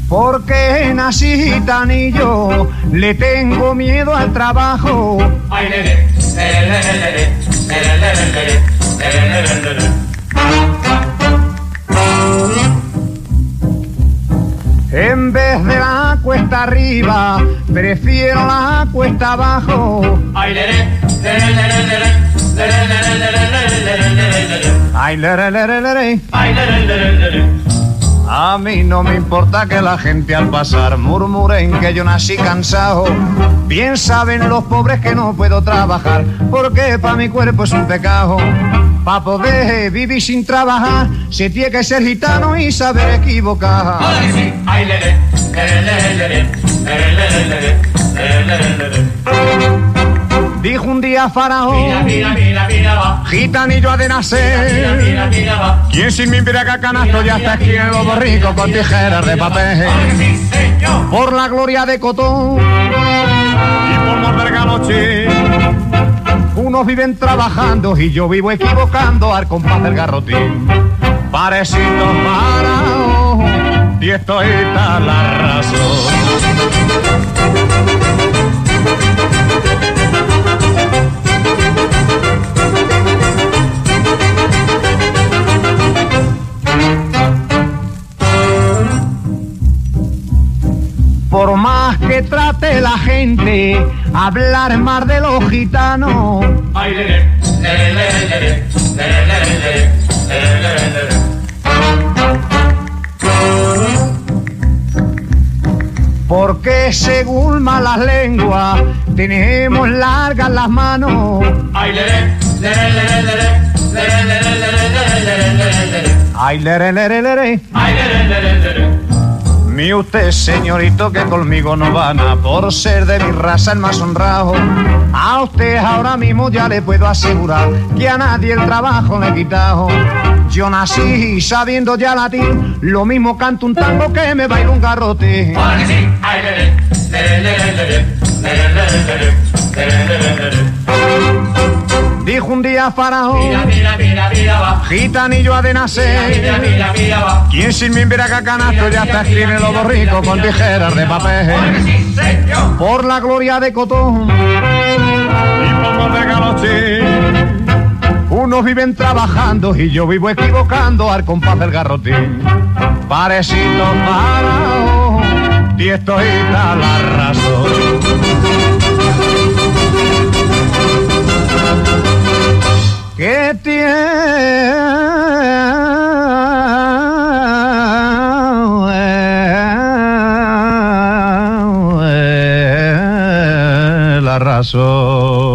Porque nací gitanillo, le tengo miedo al trabajo. Ay, lere, lere, lere, lere, lere, lere, lere, lere, lere. En vez de la cuesta arriba, prefiero la cuesta abajo. Ay, lere, lere, lere, lere, lere, lere, lere, lere, lere, lere. Ay, lere, lere, lere. Ay, lere, lere, lere. A mí no me importa que la gente al pasar murmuren que yo nací cansado. Bien saben los pobres que no puedo trabajar, porque pa' mi cuerpo es un pecado. Pa' poder vivir sin trabajar, se tiene que ser gitano y saber equivocar. Ahora que sí. Ay, lere, lere, lere, lere, lere, lere, lere, lere, lere. Dijo un día Faraón, Mira, mira, mira, mira, va. gitanillo ha de Mira, nacer. mira, mira, va. Quien sin mi embriaga canasto ya está aquí en Lobo Rico con tijeras de papel. Ahora que sí, señor. Por la gloria de Cotón y por morder galoche. Unos viven trabajando y yo vivo equivocando al compás del garrotín. Parecido Faraón, y esto está la razón. Por más que trate la gente hablar más de los gitanos, Ay, lere, lere, lere, lere, lere, lere, lere, lere, lere, lere. porque según malas lenguas tenemos largas las manos. Ay, lere, lere, lere, lere, lere, lere, lere, lere, lere, lere. Ay, lere, lere, lere. Ay, lere, lere, lere. Mi usted, señorito, que conmigo no van a por ser de mi raza el más honrado. A usted ahora mismo ya le puedo asegurar que a nadie el trabajo le he quitado. Yo nací sabiendo ya latín, lo mismo canto un tango que me bailo un garrote. Ahora que sí. Ay, lere, lere, lere, lere, lere, lere, lere, lere, lere, lere. Dijo un día Faraón, Mira, mira, mira, mira, va. gitanillo ha de Mira, nacer. mira, mira, va. Quien sin mi embriaga canasto ya está aquí en el Lobo Rico con tijeras de Ahora que papel. sí, señor. Por la gloria de Cotón y por morder galoche. Unos viven trabajando y yo vivo equivocando al compás del garrotín. Parecido Faraón, y esto está la razón. Que tiene la razón.